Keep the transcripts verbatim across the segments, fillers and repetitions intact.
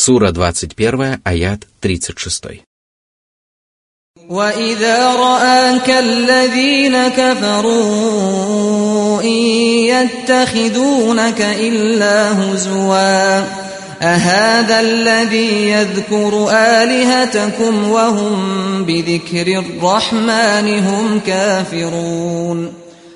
Сура двадцать первая, аят тридцать шесть. وَإِذَا رَآكَ الَّذِينَ كَفَرُوا إِن يَتَّخِذُونَكَ إِلَّا هُزُوًا أَهَذَا الَّذِي يَذْكُرُ آلِهَتَكُمْ وَهُمْ بِذِكْرِ الرَّحْمَنِ هُمْ كَافِرُونَ.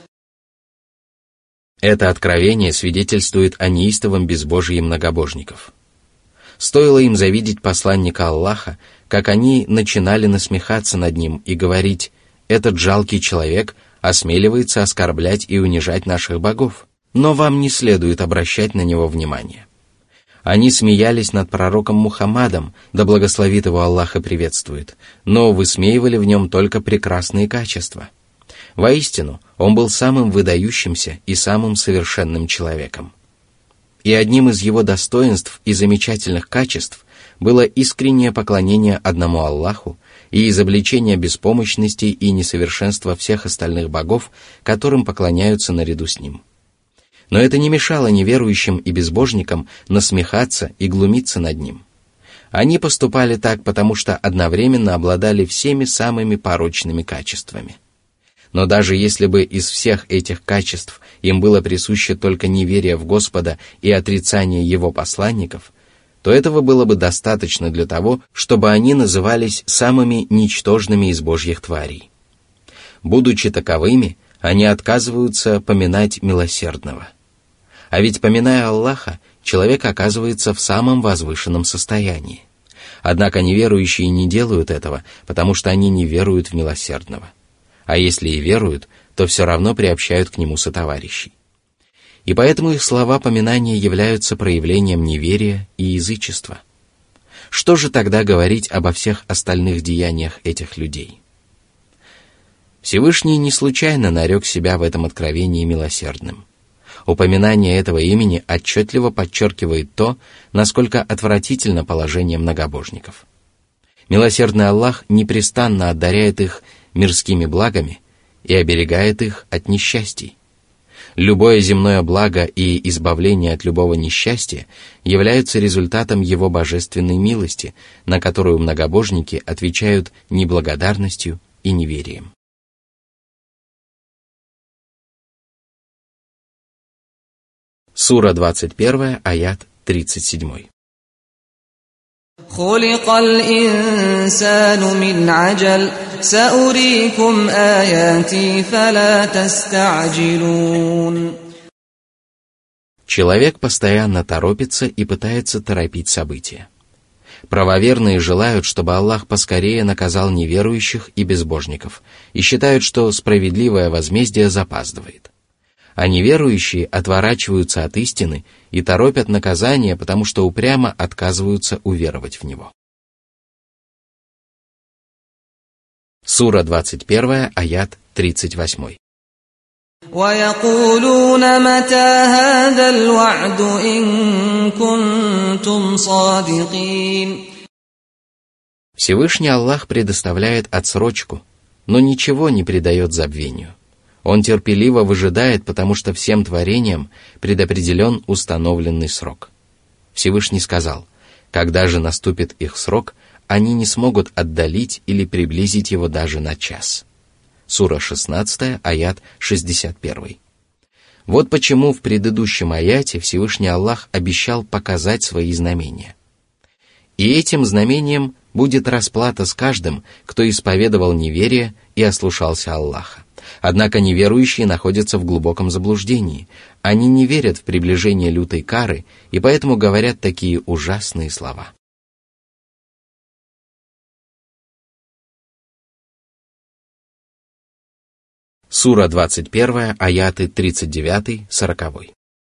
Это откровение свидетельствует о неистовом безбожии многобожников. Стоило им завидеть посланника Аллаха, как они начинали насмехаться над ним и говорить: «Этот жалкий человек осмеливается оскорблять и унижать наших богов, но вам не следует обращать на него внимание». Они смеялись над пророком Мухаммадом, да благословит его Аллах и приветствует, но высмеивали в нем только прекрасные качества. Воистину, он был самым выдающимся и самым совершенным человеком. И одним из его достоинств и замечательных качеств было искреннее поклонение одному Аллаху и изобличение беспомощности и несовершенства всех остальных богов, которым поклоняются наряду с ним. Но это не мешало неверующим и безбожникам насмехаться и глумиться над ним. Они поступали так, потому что одновременно обладали всеми самыми порочными качествами. Но даже если бы из всех этих качеств им было присуще только неверие в Господа и отрицание Его посланников, то этого было бы достаточно для того, чтобы они назывались самыми ничтожными из Божьих тварей. Будучи таковыми, они отказываются поминать милосердного. А ведь, поминая Аллаха, человек оказывается в самом возвышенном состоянии. Однако неверующие не делают этого, потому что они не веруют в милосердного. А если и веруют, то все равно приобщают к нему сотоварищей. И поэтому их слова поминания являются проявлением неверия и язычества. Что же тогда говорить обо всех остальных деяниях этих людей? Всевышний не случайно нарек себя в этом откровении милосердным. Упоминание этого имени отчетливо подчеркивает то, насколько отвратительно положение многобожников. Милосердный Аллах непрестанно одаряет их мирскими благами и оберегает их от несчастий. Любое земное благо и избавление от любого несчастья являются результатом Его божественной милости, на которую многобожники отвечают неблагодарностью и неверием. Сура двадцать первая, аят тридцать семь. خُلِقَ الْإِنسَانُ مِنْ عَجَلٍ سَأُرِيكُمْ آيَاتِي فَلَا تَسْتَعْجِلُونَ. Человек постоянно торопится и пытается торопить события. Правоверные желают, чтобы Аллах поскорее наказал неверующих и безбожников, и считают, что справедливое возмездие запаздывает. А неверующие отворачиваются от истины и торопят наказание, потому что упрямо отказываются уверовать в него. Сура двадцать первая, аят тридцать восемь. وَيَقُولُونَ مَتَى هَذَا الْوَعْدُ إِن كُنتُمْ صَادِقِينَ. Всевышний Аллах предоставляет отсрочку, но ничего не предает забвению. Он терпеливо выжидает, потому что всем творениям предопределен установленный срок. Всевышний сказал: когда же наступит их срок, они не смогут отдалить или приблизить его даже на час. Сура шестнадцатая, аят шестьдесят один. Вот почему в предыдущем аяте Всевышний Аллах обещал показать свои знамения. И этим знамением будет расплата с каждым, кто исповедовал неверие и ослушался Аллаха. Однако неверующие находятся в глубоком заблуждении. Они не верят в приближение лютой кары и поэтому говорят такие ужасные слова. Сура двадцать первая, аяты тридцать девять сорок.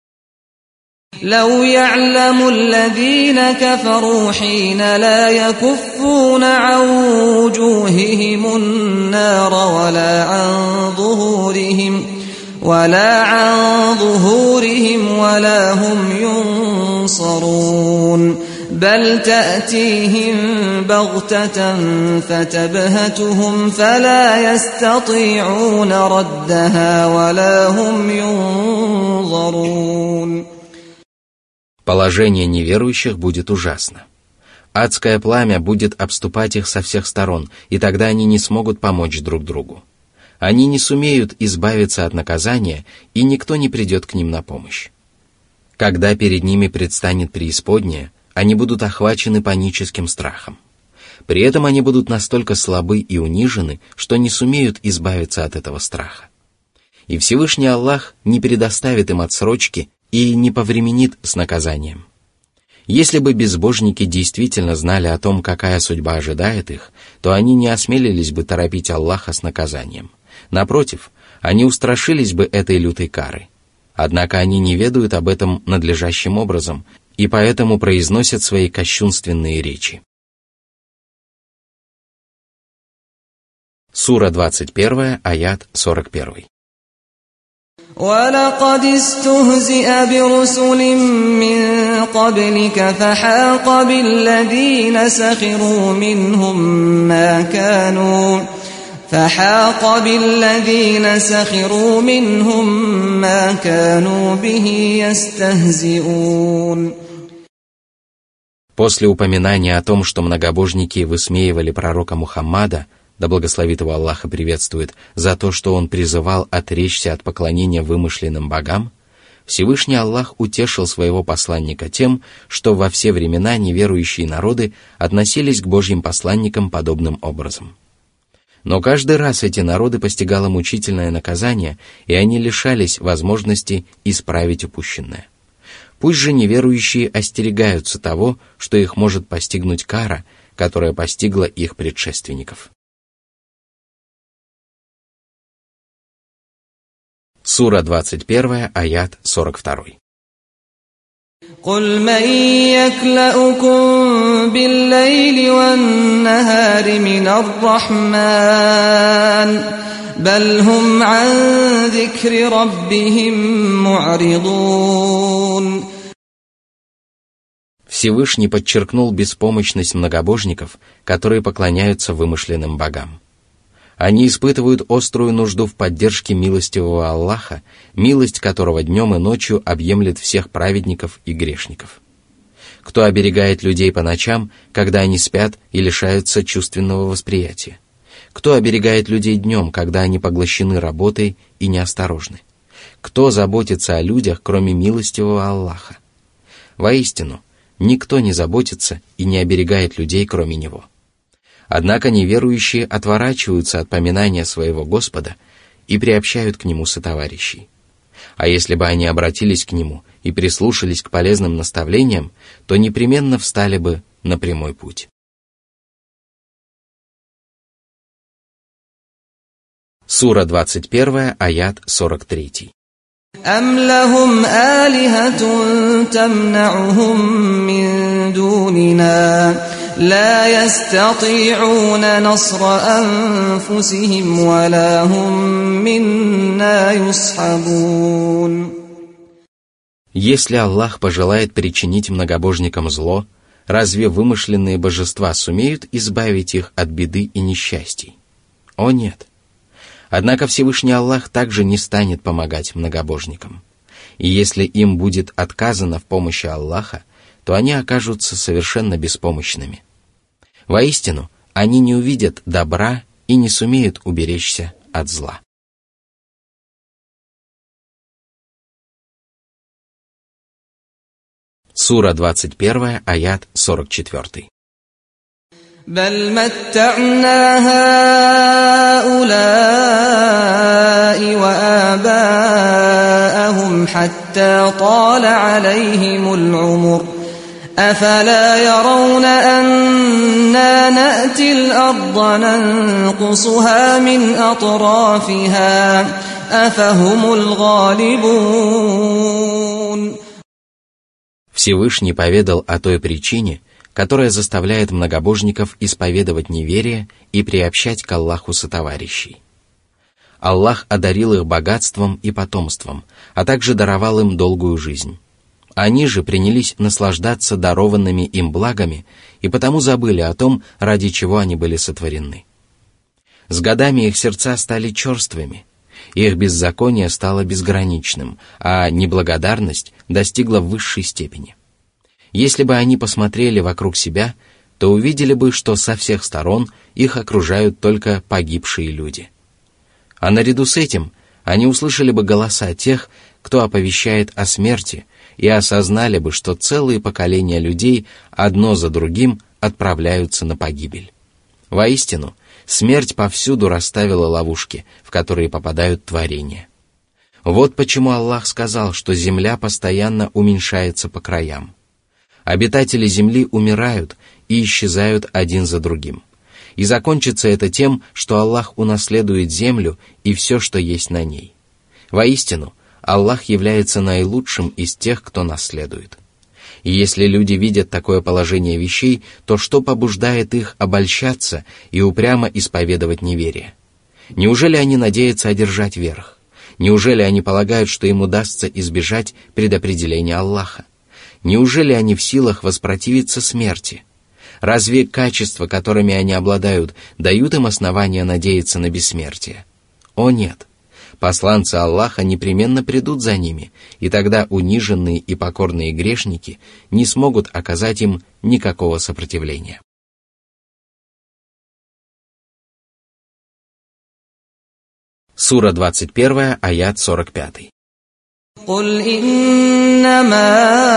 لو يعلم الذين كفروا حين لا يكفون عن وجوههم النار ولا عن ظهورهم ولا عن ظهورهم ولا هم ينصرون بل تأتيهم بغتة فتبهتهم فلا يستطيعون ردها ولا هم ينظرون. Положение неверующих будет ужасно. Адское пламя будет обступать их со всех сторон, и тогда они не смогут помочь друг другу. Они не сумеют избавиться от наказания, и никто не придет к ним на помощь. Когда перед ними предстанет преисподняя, они будут охвачены паническим страхом. При этом они будут настолько слабы и унижены, что не сумеют избавиться от этого страха. И Всевышний Аллах не предоставит им отсрочки и не повременит с наказанием. Если бы безбожники действительно знали о том, какая судьба ожидает их, то они не осмелились бы торопить Аллаха с наказанием. Напротив, они устрашились бы этой лютой кары. Однако они не ведают об этом надлежащим образом и поэтому произносят свои кощунственные речи. Сура двадцать первая, аят сорок один. وَلَقَدِ اسْتُهْزِئَ بِرُسُلٍ مِّن قَبْلِكَ فَحَاقَ بِالَّذِينَ سَخِرُوا مِنْهُم مَّا كَانُوا فَحَاقَ بِالَّذِينَ سَخِرُوا مِنْهُم مَّا كَانُوا بِهِ يَسْتَهْزِئُونَ. После упоминания о том, что многобожники высмеивали пророка Мухаммада, да благословит его Аллах и приветствует, за то, что он призывал отречься от поклонения вымышленным богам, Всевышний Аллах утешил своего посланника тем, что во все времена неверующие народы относились к Божьим посланникам подобным образом. Но каждый раз эти народы постигало мучительное наказание, и они лишались возможности исправить упущенное. Пусть же неверующие остерегаются того, что их может постигнуть кара, которая постигла их предшественников. Сура двадцать первая, аят сорок два. قُلْ مَنْ يَكْلَؤُكُمْ بِاللَّيْلِ وَالنَّهَارِ مِنَ الرَّحْمَنِ بَلْ هُمْ عَنْ ذِكْرِ رَبِّهِمْ مُعْرِضُونَ. Всевышний подчеркнул беспомощность многобожников, которые поклоняются вымышленным богам. Они испытывают острую нужду в поддержке милостивого Аллаха, милость которого днем и ночью объемлет всех праведников и грешников. Кто оберегает людей по ночам, когда они спят и лишаются чувственного восприятия? Кто оберегает людей днем, когда они поглощены работой и неосторожны? Кто заботится о людях, кроме милостивого Аллаха? Воистину, никто не заботится и не оберегает людей, кроме Него. Однако неверующие отворачиваются от поминания своего Господа и приобщают к Нему сотоварищей. А если бы они обратились к Нему и прислушались к полезным наставлениям, то непременно встали бы на прямой путь. Сура двадцать первая, аят сорок три. أَمْ لَهُمْ آلِهَةٌ تَمْنَعُهُمْ مِنْ دُونِنَا لَا يَسْتَطِيعُونَ نَصْرَ أَنفُسِهِمْ وَلَا هُمْ مِنَّا يُصْحَبُونَ. Если Аллах пожелает причинить многобожникам зло, разве вымышленные божества сумеют избавить их от беды и несчастий? О нет! Однако Всевышний Аллах также не станет помогать многобожникам. И если им будет отказано в помощи Аллаха, то они окажутся совершенно беспомощными. Воистину, они не увидят добра и не сумеют уберечься от зла. Сура двадцать первая, аят сорок четыре. بل متعنا هؤلاء وآباءهم حتى طال عليهم العمر أفلا يرون أنا نأتي الأرض ننقصها من أطرافها أفهم الغالبون. Всевышний поведал о той причине, которая заставляет многобожников исповедовать неверие и приобщать к Аллаху сотоварищей. Аллах одарил их богатством и потомством, а также даровал им долгую жизнь. Они же принялись наслаждаться дарованными им благами и потому забыли о том, ради чего они были сотворены. С годами их сердца стали черствыми, их беззаконие стало безграничным, а неблагодарность достигла высшей степени. Если бы они посмотрели вокруг себя, то увидели бы, что со всех сторон их окружают только погибшие люди. А наряду с этим они услышали бы голоса тех, кто оповещает о смерти, и осознали бы, что целые поколения людей одно за другим отправляются на погибель. Воистину, смерть повсюду расставила ловушки, в которые попадают творения. Вот почему Аллах сказал, что земля постоянно уменьшается по краям. Обитатели земли умирают и исчезают один за другим. И закончится это тем, что Аллах унаследует землю и все, что есть на ней. Воистину, Аллах является наилучшим из тех, кто наследует. И если люди видят такое положение вещей, то что побуждает их обольщаться и упрямо исповедовать неверие? Неужели они надеются одержать верх? Неужели они полагают, что им удастся избежать предопределения Аллаха? Неужели они в силах воспротивиться смерти? Разве качества, которыми они обладают, дают им основания надеяться на бессмертие? О нет! Посланцы Аллаха непременно придут за ними, и тогда униженные и покорные грешники не смогут оказать им никакого сопротивления. Сура двадцать первая, аят сорок пятый. قُلْ إِنَّمَا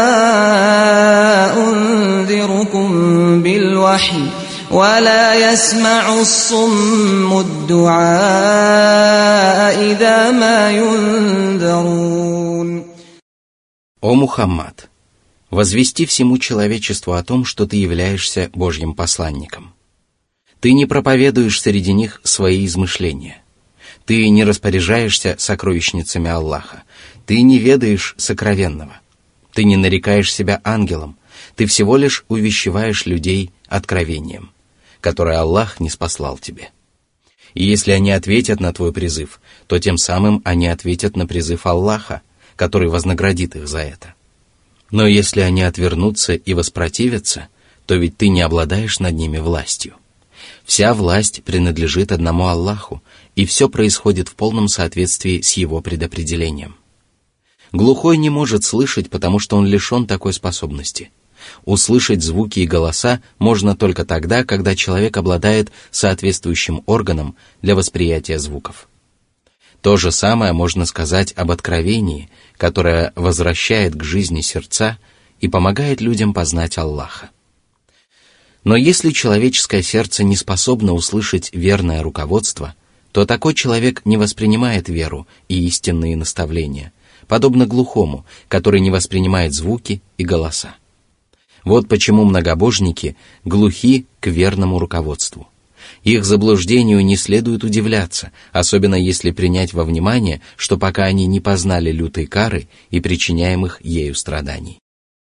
أُنذِرُكُم بِالْوَحْيِ وَلَا يَسْمَعُ الصُّمُّ الدُّعَاءَ إِذَا مَا يُنذَرُونَ. О Мухаммад! Возвести всему человечеству о том, что ты являешься Божьим посланником. Ты не проповедуешь среди них свои измышления. Ты не распоряжаешься сокровищницами Аллаха. Ты не ведаешь сокровенного. Ты не нарекаешь себя ангелом. Ты всего лишь увещеваешь людей откровением, которое Аллах ниспослал тебе. И если они ответят на твой призыв, то тем самым они ответят на призыв Аллаха, который вознаградит их за это. Но если они отвернутся и воспротивятся, то ведь ты не обладаешь над ними властью. Вся власть принадлежит одному Аллаху, и все происходит в полном соответствии с его предопределением. Глухой не может слышать, потому что он лишен такой способности. Услышать звуки и голоса можно только тогда, когда человек обладает соответствующим органом для восприятия звуков. То же самое можно сказать об откровении, которое возвращает к жизни сердца и помогает людям познать Аллаха. Но если человеческое сердце не способно услышать верное руководство, то такой человек не воспринимает веру и истинные наставления, подобно глухому, который не воспринимает звуки и голоса. Вот почему многобожники глухи к верному руководству. Их заблуждению не следует удивляться, особенно если принять во внимание, что пока они не познали лютой кары и причиняемых ею страданий.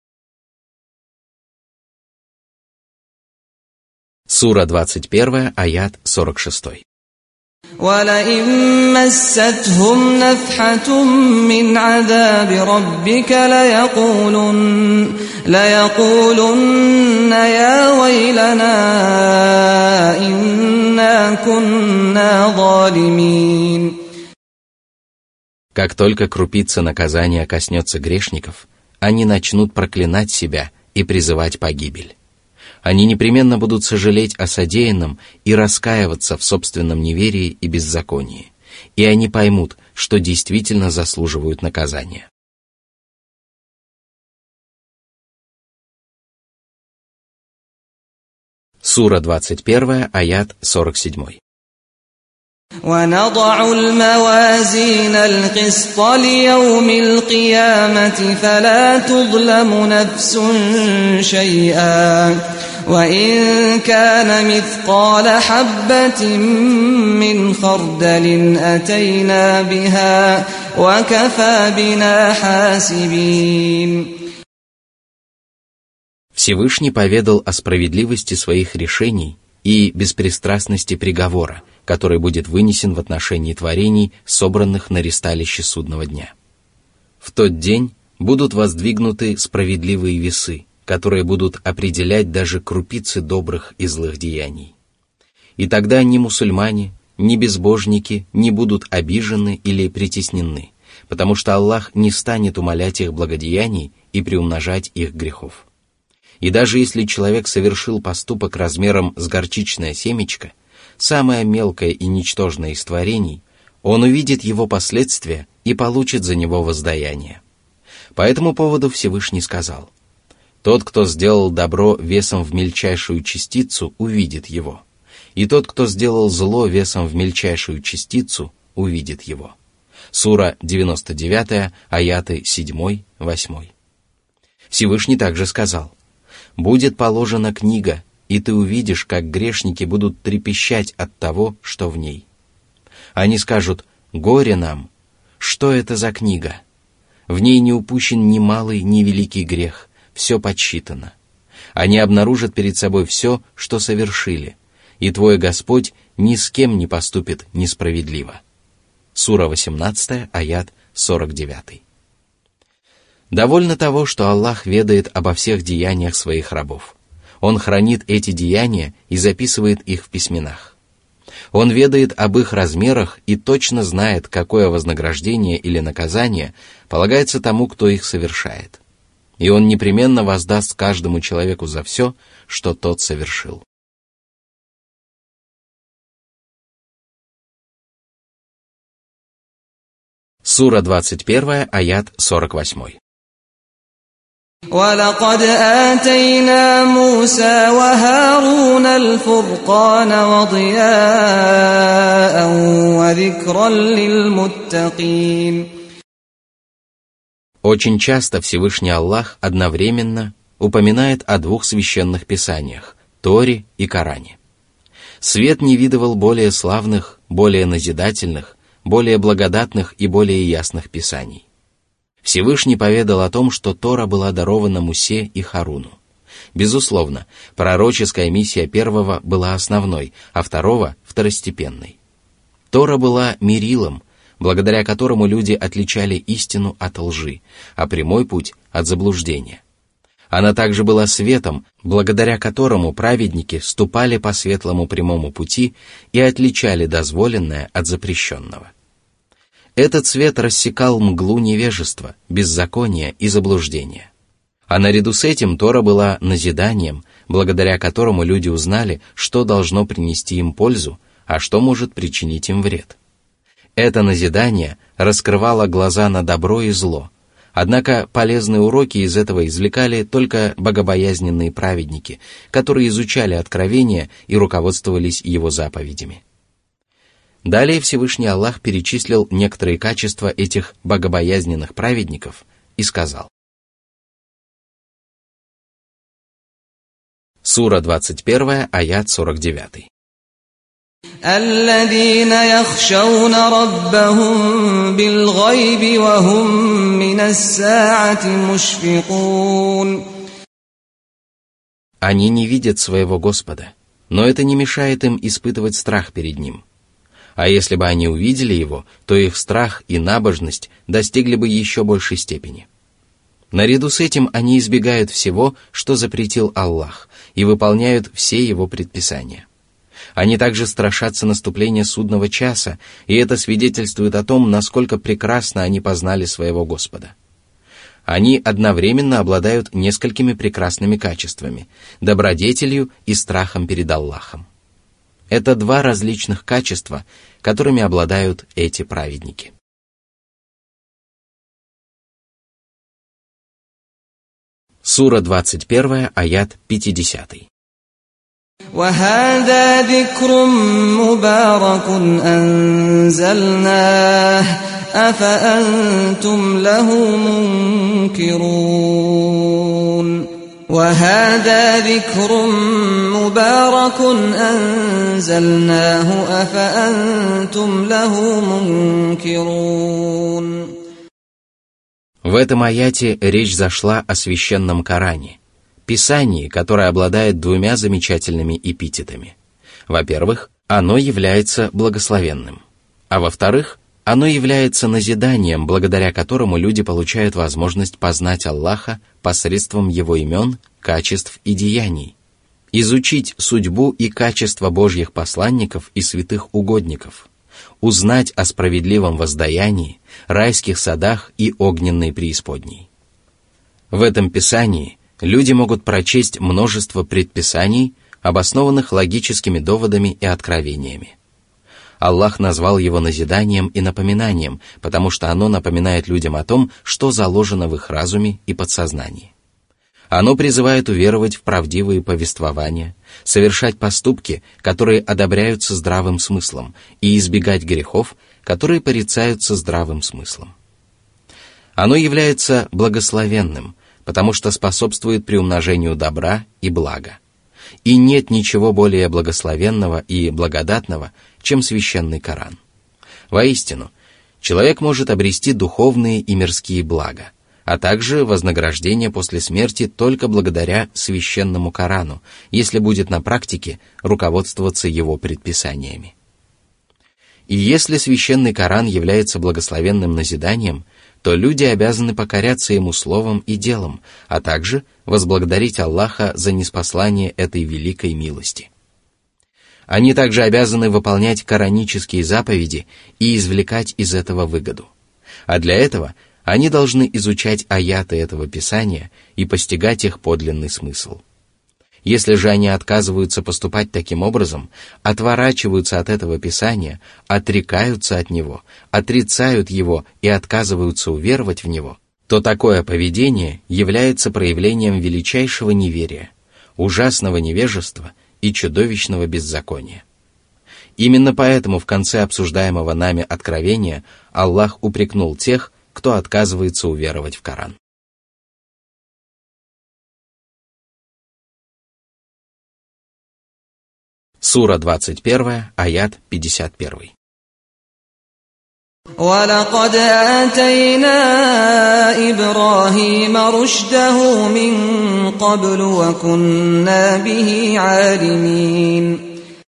Сура двадцать первая, аят сорок шесть. وَلَئِن مَّسَّتْهُمْ نَفْحَةٌ مِّنْ عَذَابِ رَبِّكَ لَيَقُولُنَّ لَيَقُولُنَّ يَا وَيْلَنَا إِنَّا كُنَّا ظَالِمِينَ. Как только крупица наказания коснется грешников, они начнут проклинать себя и призывать погибель. Они непременно будут сожалеть о содеянном и раскаиваться в собственном неверии и беззаконии, и они поймут, что действительно заслуживают наказания. Сура двадцать первая, аят сорок семь. ونضع الموازين القسط ليوم القيامة فلا تظلم نفس شيئا وإن كان مثقال حبة من خردل أتينا بها وكفى بنا حاسبين. Всевышний поведал о справедливости своих решений и беспристрастности приговора, который будет вынесен в отношении творений, собранных на ристалище судного дня. В тот день будут воздвигнуты справедливые весы, которые будут определять даже крупицы добрых и злых деяний. И тогда ни мусульмане, ни безбожники не будут обижены или притеснены, потому что Аллах не станет умалять их благодеяний и приумножать их грехов. И даже если человек совершил поступок размером с горчичное семечко, самое мелкое и ничтожное из творений, он увидит его последствия и получит за него воздаяние. По этому поводу Всевышний сказал: «Тот, кто сделал добро весом в мельчайшую частицу, увидит его, и тот, кто сделал зло весом в мельчайшую частицу, увидит его». Сура девяносто девять, аяты семь, восемь. Всевышний также сказал: «Будет положена книга, и ты увидишь, как грешники будут трепещать от того, что в ней. Они скажут: горе нам! Что это за книга? В ней не упущен ни малый, ни великий грех, все подсчитано. Они обнаружат перед собой все, что совершили, и твой Господь ни с кем не поступит несправедливо». Сура восемнадцать, аят сорок девять. Довольно того, что Аллах ведает обо всех деяниях своих рабов. Он хранит эти деяния и записывает их в письменах. Он ведает об их размерах и точно знает, какое вознаграждение или наказание полагается тому, кто их совершает. И Он непременно воздаст каждому человеку за все, что тот совершил. Сура двадцать один, аят сорок восемь. وَلَقَدْ آتَيْنَا مُوسَى وَهَارُونَ الْفُرْقَانَ وَضِيَاءً وَذِكْرًا لِلْمُتَّقِينَ. Очень часто Всевышний Аллах одновременно упоминает о двух священных писаниях – Торе и Коране. Свет не видывал более славных, более назидательных, более благодатных и более ясных писаний. Всевышний поведал о том, что Тора была дарована Мусе и Харуну. Безусловно, пророческая миссия первого была основной, а второго – второстепенной. Тора была мерилом, благодаря которому люди отличали истину от лжи, а прямой путь – от заблуждения. Она также была светом, благодаря которому праведники ступали по светлому прямому пути и отличали дозволенное от запрещенного. Этот свет рассекал мглу невежества, беззакония и заблуждения. А наряду с этим Тора была назиданием, благодаря которому люди узнали, что должно принести им пользу, а что может причинить им вред. Это назидание раскрывало глаза на добро и зло, однако полезные уроки из этого извлекали только богобоязненные праведники, которые изучали Откровение и руководствовались его заповедями. Далее Всевышний Аллах перечислил некоторые качества этих богобоязненных праведников и сказал. Сура двадцать один, аят сорок девять. الذين يخشون ربهم بالغيب وهم من الساعة مشفقون. Они не видят своего Господа, но это не мешает им испытывать страх перед Ним. А если бы они увидели Его, то их страх и набожность достигли бы еще большей степени. Наряду с этим они избегают всего, что запретил Аллах, и выполняют все Его предписания. Они также страшатся наступления судного часа, и это свидетельствует о том, насколько прекрасно они познали своего Господа. Они одновременно обладают несколькими прекрасными качествами – добродетелью и страхом перед Аллахом. Это два различных качества, которыми обладают эти праведники. Сура двадцать один, аят пятьдесят. وَهَذَا ذِكْرٌ مُبَارَكٌ أَنزَلْنَاهُ أَفَأَنْتُمْ لَهُ مُنْكِرُونَ وَهَذَا ذِكْرٌ مُبَارَكٌ أَنزَلْنَاهُ أَفَأَنْتُمْ لَهُ مُنْكِرُونَ. В этом аяте речь зашла о священном Коране, Писании, которое обладает двумя замечательными эпитетами. Во-первых, оно является благословенным, а во-вторых, оно является назиданием, благодаря которому люди получают возможность познать Аллаха посредством Его имен, качеств и деяний, изучить судьбу и качество Божьих посланников и святых угодников, узнать о справедливом воздаянии, райских садах и огненной преисподней. В этом Писании Люди могут прочесть множество предписаний, обоснованных логическими доводами и откровениями. Аллах назвал его назиданием и напоминанием, потому что оно напоминает людям о том, что заложено в их разуме и подсознании. Оно призывает уверовать в правдивые повествования, совершать поступки, которые одобряются здравым смыслом, и избегать грехов, которые порицаются здравым смыслом. Оно является благословенным, потому что способствует приумножению добра и блага. И нет ничего более благословенного и благодатного, чем священный Коран. Воистину, человек может обрести духовные и мирские блага, а также вознаграждение после смерти только благодаря священному Корану, если будет на практике руководствоваться его предписаниями. И если священный Коран является благословенным назиданием, то люди обязаны покоряться ему словом и делом, а также возблагодарить Аллаха за ниспослание этой великой милости. Они также обязаны выполнять коранические заповеди и извлекать из этого выгоду. А для этого они должны изучать аяты этого писания и постигать их подлинный смысл. Если же они отказываются поступать таким образом, отворачиваются от этого писания, отрекаются от него, отрицают его и отказываются уверовать в него, то такое поведение является проявлением величайшего неверия, ужасного невежества и чудовищного беззакония. Именно поэтому в конце обсуждаемого нами откровения Аллах упрекнул тех, кто отказывается уверовать в Коран. Сура двадцать первая, аят пятьдесят один. وَلَقَدْ آتَيْنَا إِبْرَاهِيمَ رُشْدَهُ مِنْ قَبْلُ وَكُنَّا بِهِ عَالِمِينَ.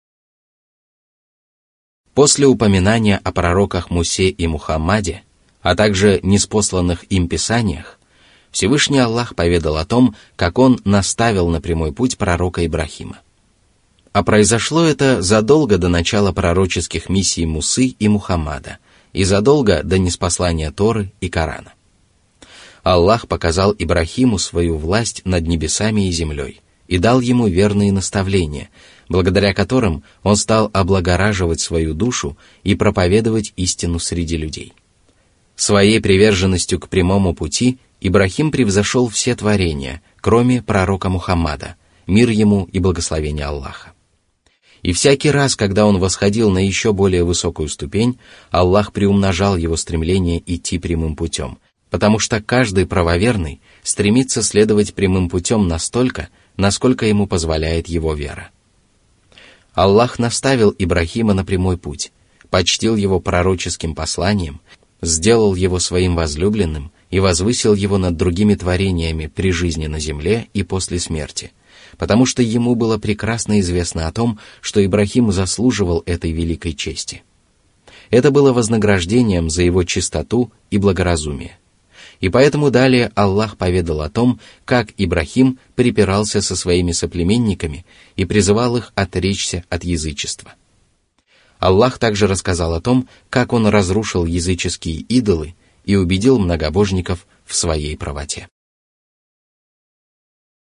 После упоминания о пророках Мусе и Мухаммаде, а также ниспосланных им писаниях, Всевышний Аллах поведал о том, как он наставил на прямой путь пророка Ибрахима. А произошло это задолго до начала пророческих миссий Мусы и Мухаммада и задолго до ниспослания Торы и Корана. Аллах показал Ибрахиму свою власть над небесами и землей и дал ему верные наставления, благодаря которым он стал облагораживать свою душу и проповедовать истину среди людей. Своей приверженностью к прямому пути Ибрахим превзошел все творения, кроме пророка Мухаммада, мир ему и благословение Аллаха. И всякий раз, когда он восходил на еще более высокую ступень, Аллах приумножал его стремление идти прямым путем, потому что каждый правоверный стремится следовать прямым путем настолько, насколько ему позволяет его вера. Аллах наставил Ибрахима на прямой путь, почтил его пророческим посланием, сделал его своим возлюбленным и возвысил его над другими творениями при жизни на земле и после смерти, потому что ему было прекрасно известно о том, что Ибрахим заслуживал этой великой чести. Это было вознаграждением за его чистоту и благоразумие. И поэтому далее Аллах поведал о том, как Ибрахим припирался со своими соплеменниками и призывал их отречься от язычества. Аллах также рассказал о том, как он разрушил языческие идолы и убедил многобожников в своей правоте.